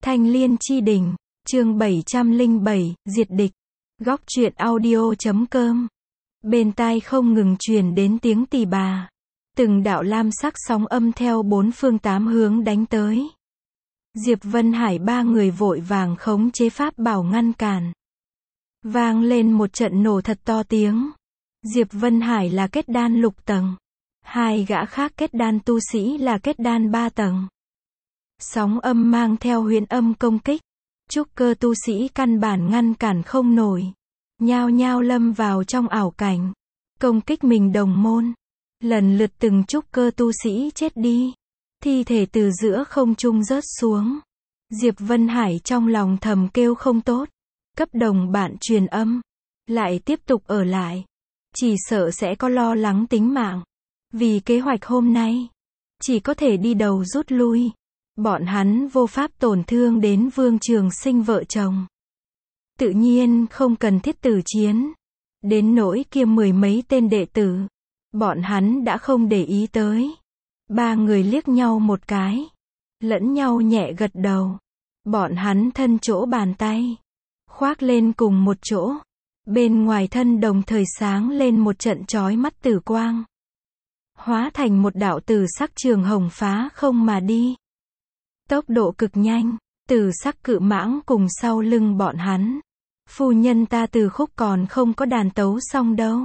Thanh Liên Chi Đỉnh, chương 707, Diệt Địch. Góc truyện audio.com. Bên tai không ngừng truyền đến tiếng tỳ bà. Từng đạo lam sắc sóng âm theo bốn phương tám hướng đánh tới. Diệp Vân Hải ba người vội vàng khống chế pháp bảo ngăn cản. Vang lên một trận nổ thật to tiếng. Diệp Vân Hải là kết đan lục tầng. Hai gã khác kết đan tu sĩ là kết đan 3 tầng. Sóng âm mang theo huyền âm công kích. Trúc cơ tu sĩ căn bản ngăn cản không nổi. Nhao nhao lâm vào trong ảo cảnh. Công kích mình đồng môn. Lần lượt từng trúc cơ tu sĩ chết đi. Thi thể từ giữa không trung rớt xuống. Diệp Vân Hải trong lòng thầm kêu không tốt. Cấp đồng bạn truyền âm. Lại tiếp tục ở lại. Chỉ sợ sẽ có lo lắng tính mạng. Vì kế hoạch hôm nay. Chỉ có thể đi đầu rút lui. Bọn hắn vô pháp tổn thương đến Vương Trường Sinh vợ chồng. Tự nhiên không cần thiết tử chiến. Đến nỗi kia mười mấy tên đệ tử. Bọn hắn đã không để ý tới. Ba người liếc nhau một cái. Lẫn nhau nhẹ gật đầu. Bọn hắn thân chỗ bàn tay. Khoác lên cùng một chỗ. Bên ngoài thân đồng thời sáng lên một trận chói mắt tử quang. Hóa thành một đạo tử sắc trường hồng phá không mà đi. Tốc độ cực nhanh, tử sắc cự mãng cùng sau lưng bọn hắn. Phu nhân ta từ khúc còn không có đàn tấu xong đâu.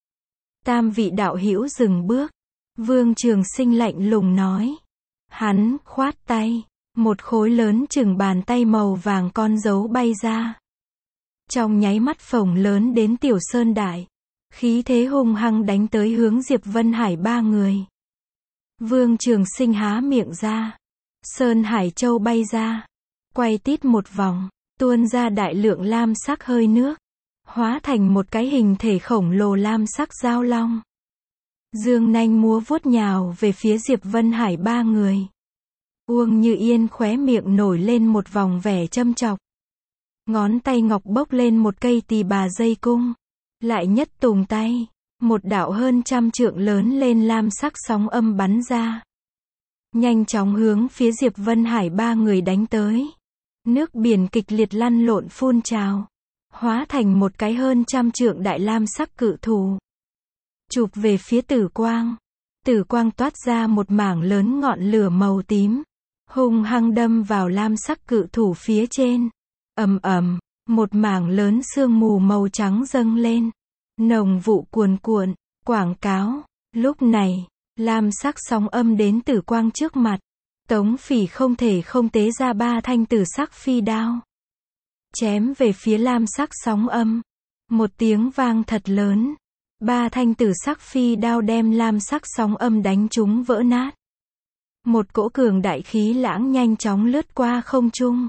Tam vị đạo hữu dừng bước. Vương Trường Sinh lạnh lùng nói. Hắn khoát tay, một khối lớn chừng bàn tay màu vàng con dấu bay ra. Trong nháy mắt phồng lớn đến tiểu sơn đại. Khí thế hung hăng đánh tới hướng Diệp Vân Hải ba người. Vương Trường Sinh há miệng ra. Sơn Hải Châu bay ra. Quay tít một vòng. Tuôn ra đại lượng lam sắc hơi nước. Hóa thành một cái hình thể khổng lồ lam sắc giao long. Dương nanh múa vuốt nhào về phía Diệp Vân Hải ba người. Uông Như Yên khóe miệng nổi lên một vòng vẻ châm chọc. Ngón tay ngọc bốc lên một cây tỳ bà dây cung. Lại nhất tùng tay. Một đạo hơn 100 trượng lớn lên lam sắc sóng âm bắn ra. Nhanh chóng hướng phía Diệp Vân Hải ba người đánh tới. Nước biển kịch liệt lăn lộn phun trào. Hóa thành một cái hơn 100 trượng đại lam sắc cự thù. Chụp về phía tử quang. Tử quang toát ra một mảng lớn ngọn lửa màu tím. Hung hăng đâm vào lam sắc cự thủ phía trên. Ầm ầm, một mảng lớn sương mù màu trắng dâng lên. Nồng vụ cuồn cuộn, quảng cáo. Lúc này, lam sắc sóng âm đến tử quang trước mặt. Tống Phỉ không thể không tế ra 3 thanh tử sắc phi đao. Chém về phía lam sắc sóng âm. Một tiếng vang thật lớn. 3 thanh tử sắc phi đao đem lam sắc sóng âm đánh trúng vỡ nát. Một cỗ cường đại khí lãng nhanh chóng lướt qua không trung.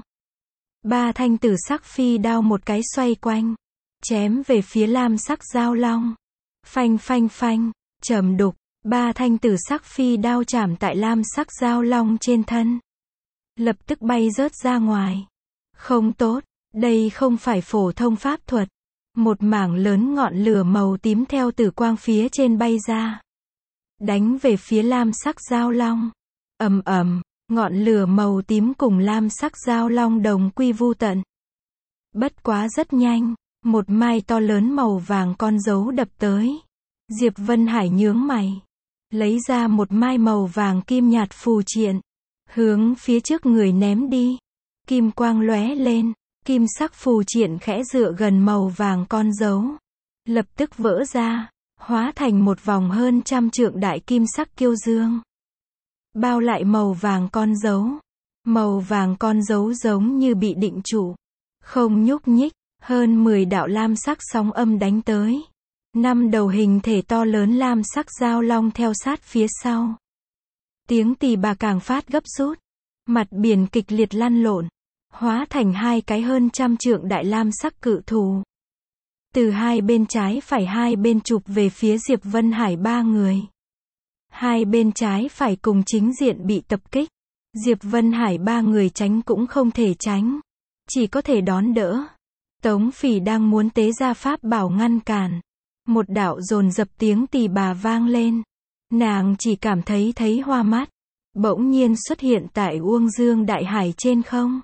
3 thanh tử sắc phi đao một cái xoay quanh. Chém về phía lam sắc giao long. Phanh phanh phanh, trầm đục. 3 thanh tử sắc phi đao chạm tại lam sắc giao long trên thân. Lập tức bay rớt ra ngoài. Không tốt, đây không phải phổ thông pháp thuật. Một mảng lớn ngọn lửa màu tím theo tử quang phía trên bay ra. Đánh về phía lam sắc giao long. Ầm ầm, ngọn lửa màu tím cùng lam sắc giao long đồng quy vu tận. Bất quá rất nhanh, một mai to lớn màu vàng con dấu đập tới. Diệp Vân Hải nhướng mày. Lấy ra một mai màu vàng kim nhạt phù triện. Hướng phía trước người ném đi. Kim quang lóe lên. Kim sắc phù triện khẽ dựa gần màu vàng con dấu. Lập tức vỡ ra. Hóa thành một vòng hơn 100 trượng đại kim sắc kiêu dương. Bao lại màu vàng con dấu. Màu vàng con dấu giống như bị định trụ. Không nhúc nhích. Hơn 10 đạo lam sắc sóng âm đánh tới. 5 đầu hình thể to lớn lam sắc giao long theo sát phía sau. Tiếng tỳ bà càng phát gấp rút. Mặt biển kịch liệt lăn lộn. Hóa thành 2 cái hơn 100 trượng đại lam sắc cự thù. Từ hai bên trái phải hai bên chụp về phía Diệp Vân Hải ba người. Hai bên trái phải cùng chính diện bị tập kích. Diệp Vân Hải ba người tránh cũng không thể tránh. Chỉ có thể đón đỡ. Tống Phỉ đang muốn tế ra pháp bảo ngăn cản. Một đạo dồn dập tiếng tỳ bà vang lên. Nàng chỉ cảm thấy hoa mắt. Bỗng nhiên xuất hiện tại Uông Dương Đại Hải trên không.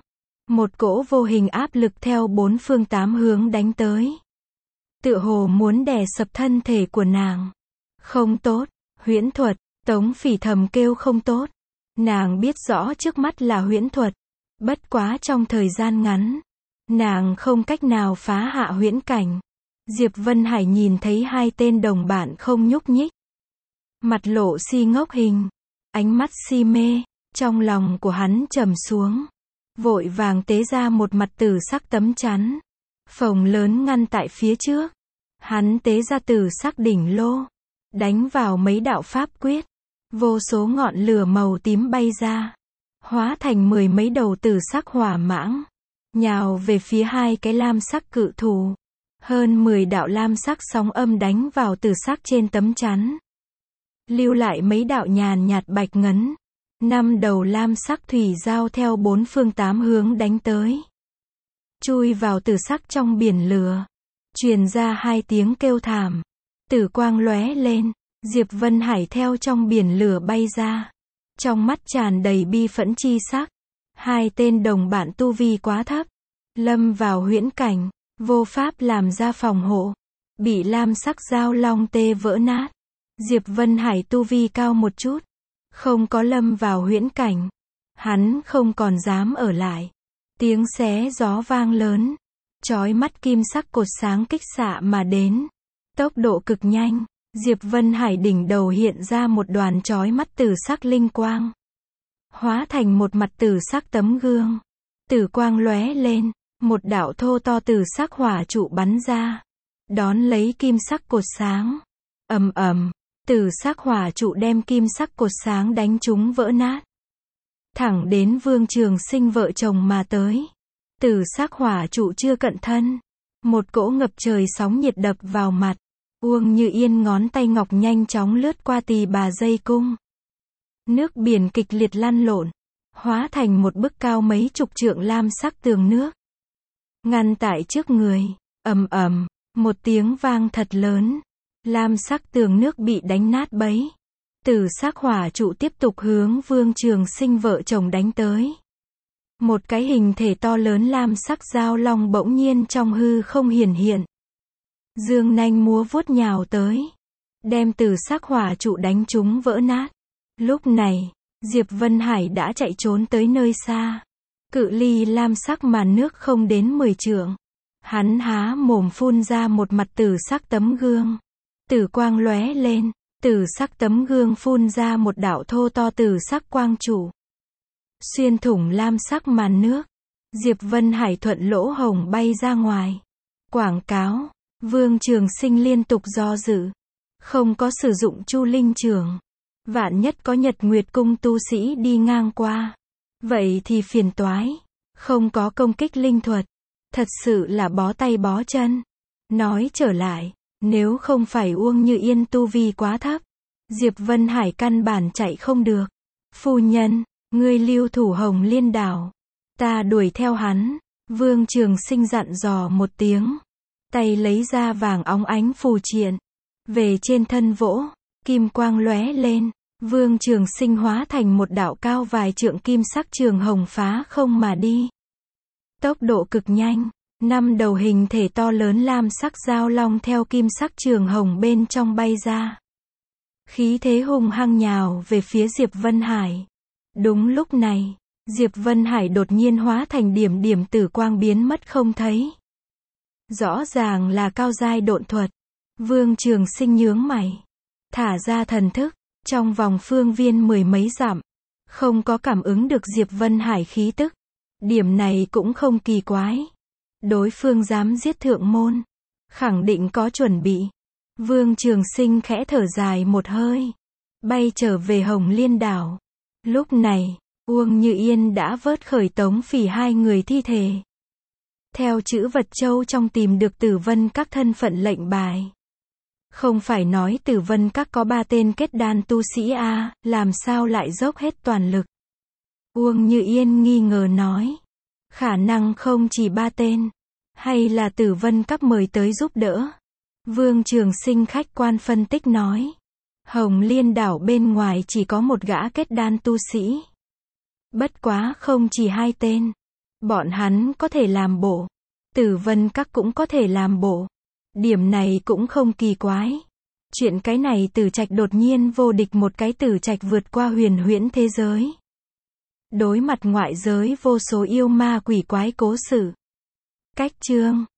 Một cỗ vô hình áp lực theo bốn phương tám hướng đánh tới. Tựa hồ muốn đè sập thân thể của nàng. Không tốt, huyễn thuật, Tống Phỉ thầm kêu không tốt. Nàng biết rõ trước mắt là huyễn thuật. Bất quá trong thời gian ngắn, nàng không cách nào phá hạ huyễn cảnh. Diệp Vân Hải nhìn thấy hai tên đồng bạn không nhúc nhích. Mặt lộ si ngốc hình, ánh mắt si mê, trong lòng của hắn trầm xuống. Vội vàng tế ra một mặt tử sắc tấm chắn. Phồng lớn ngăn tại phía trước. Hắn tế ra tử sắc đỉnh lô. Đánh vào mấy đạo pháp quyết. Vô số ngọn lửa màu tím bay ra. Hóa thành mười mấy đầu tử sắc hỏa mãng. Nhào về phía hai cái lam sắc cự thú. Hơn 10 đạo lam sắc sóng âm đánh vào tử sắc trên tấm chắn. Lưu lại mấy đạo nhàn nhạt bạch ngấn. 5 đầu lam sắc thủy giao theo bốn phương tám hướng đánh tới. Chui vào tử sắc trong biển lửa. Truyền ra hai tiếng kêu thảm. Tử quang lóe lên. Diệp Vân Hải theo trong biển lửa bay ra. Trong mắt tràn đầy bi phẫn chi sắc. Hai tên đồng bạn tu vi quá thấp. Lâm vào huyễn cảnh. Vô pháp làm ra phòng hộ. Bị lam sắc dao long tê vỡ nát. Diệp Vân Hải tu vi cao một chút. Không có lâm vào huyễn cảnh. Hắn không còn dám ở lại. Tiếng xé gió vang lớn. Chói mắt kim sắc cột sáng kích xạ mà đến. Tốc độ cực nhanh. Diệp Vân Hải đỉnh đầu hiện ra một đoàn chói mắt tử sắc linh quang. Hóa thành một mặt tử sắc tấm gương. Tử quang lóe lên. Một đạo thô to tử sắc hỏa trụ bắn ra. Đón lấy kim sắc cột sáng. Ầm ầm. Tử sắc hỏa trụ đem kim sắc cột sáng đánh trúng vỡ nát. Thẳng đến Vương Trường Sinh vợ chồng mà tới. Tử sắc hỏa trụ chưa cận thân. Một cỗ ngập trời sóng nhiệt đập vào mặt. Uông Như Yên ngón tay ngọc nhanh chóng lướt qua tỳ bà dây cung. Nước biển kịch liệt lăn lộn. Hóa thành một bức cao mấy chục trượng lam sắc tường nước. Ngăn tại trước người. Ầm ầm. Một tiếng vang thật lớn. Lam sắc tường nước bị đánh nát bấy. Tử sắc hỏa trụ tiếp tục hướng Vương Trường Sinh vợ chồng đánh tới. Một cái hình thể to lớn lam sắc dao long bỗng nhiên trong hư không hiển hiện. Dương nanh múa vuốt nhào tới. Đem tử sắc hỏa trụ đánh trúng vỡ nát. Lúc này, Diệp Vân Hải đã chạy trốn tới nơi xa. Cự ly lam sắc màn nước không đến 10 trượng. Hắn há mồm phun ra một mặt tử sắc tấm gương. Tử quang lóe lên. Tử sắc tấm gương phun ra một đạo thô to tử sắc quang trụ. Xuyên thủng lam sắc màn nước. Diệp Vân Hải thuận lỗ hổng bay ra ngoài. Quảng cáo. Vương Trường Sinh liên tục do dự. Không có sử dụng Chu Linh Trường. Vạn nhất có Nhật Nguyệt Cung tu sĩ đi ngang qua. Vậy thì phiền toái. Không có công kích linh thuật. Thật sự là bó tay bó chân. Nói trở lại. Nếu không phải Uông Như Yên tu vi quá thấp. Diệp Vân Hải căn bản chạy không được. Phu nhân, ngươi lưu thủ Hồng Liên đảo. Ta đuổi theo hắn. Vương Trường Sinh dặn dò một tiếng. Tay lấy ra vàng óng ánh phù triện. Về trên thân vỗ. Kim quang lóe lên. Vương Trường Sinh hóa thành một đạo cao vài trượng kim sắc trường hồng phá không mà đi. Tốc độ cực nhanh. 5 đầu hình thể to lớn lam sắc dao long theo kim sắc trường hồng bên trong bay ra. Khí thế hung hăng nhào về phía Diệp Vân Hải. Đúng lúc này, Diệp Vân Hải đột nhiên hóa thành điểm điểm tử quang biến mất không thấy. Rõ ràng là cao giai độn thuật. Vương Trường Sinh nhướng mày. Thả ra thần thức. Trong vòng phương viên 10 mấy dặm. Không có cảm ứng được Diệp Vân Hải khí tức. Điểm này cũng không kỳ quái. Đối phương dám giết thượng môn. Khẳng định có chuẩn bị. Vương Trường Sinh khẽ thở dài một hơi. Bay trở về Hồng Liên đảo. Lúc này, Uông Như Yên đã vớt khởi Tống Phỉ hai người thi thể. Theo chữ vật châu trong tìm được Tử Vân Các thân phận lệnh bài. Không phải nói Tử Vân Các có 3 tên kết đan tu sĩ à, làm sao lại dốc hết toàn lực. Uông Như Yên nghi ngờ nói. Khả năng không chỉ 3 tên. Hay là Tử Vân Các mời tới giúp đỡ. Vương Trường Sinh khách quan phân tích nói. Hồng Liên đảo bên ngoài chỉ có một gã kết đan tu sĩ. Bất quá không chỉ 2 tên. Bọn hắn có thể làm bộ. Tử Vân Các cũng có thể làm bộ. Điểm này cũng không kỳ quái. Chuyện cái này Tử Trạch đột nhiên vô địch một cái Tử Trạch vượt qua huyền huyễn thế giới. Đối mặt ngoại giới vô số yêu ma quỷ quái cố sự. Cách chương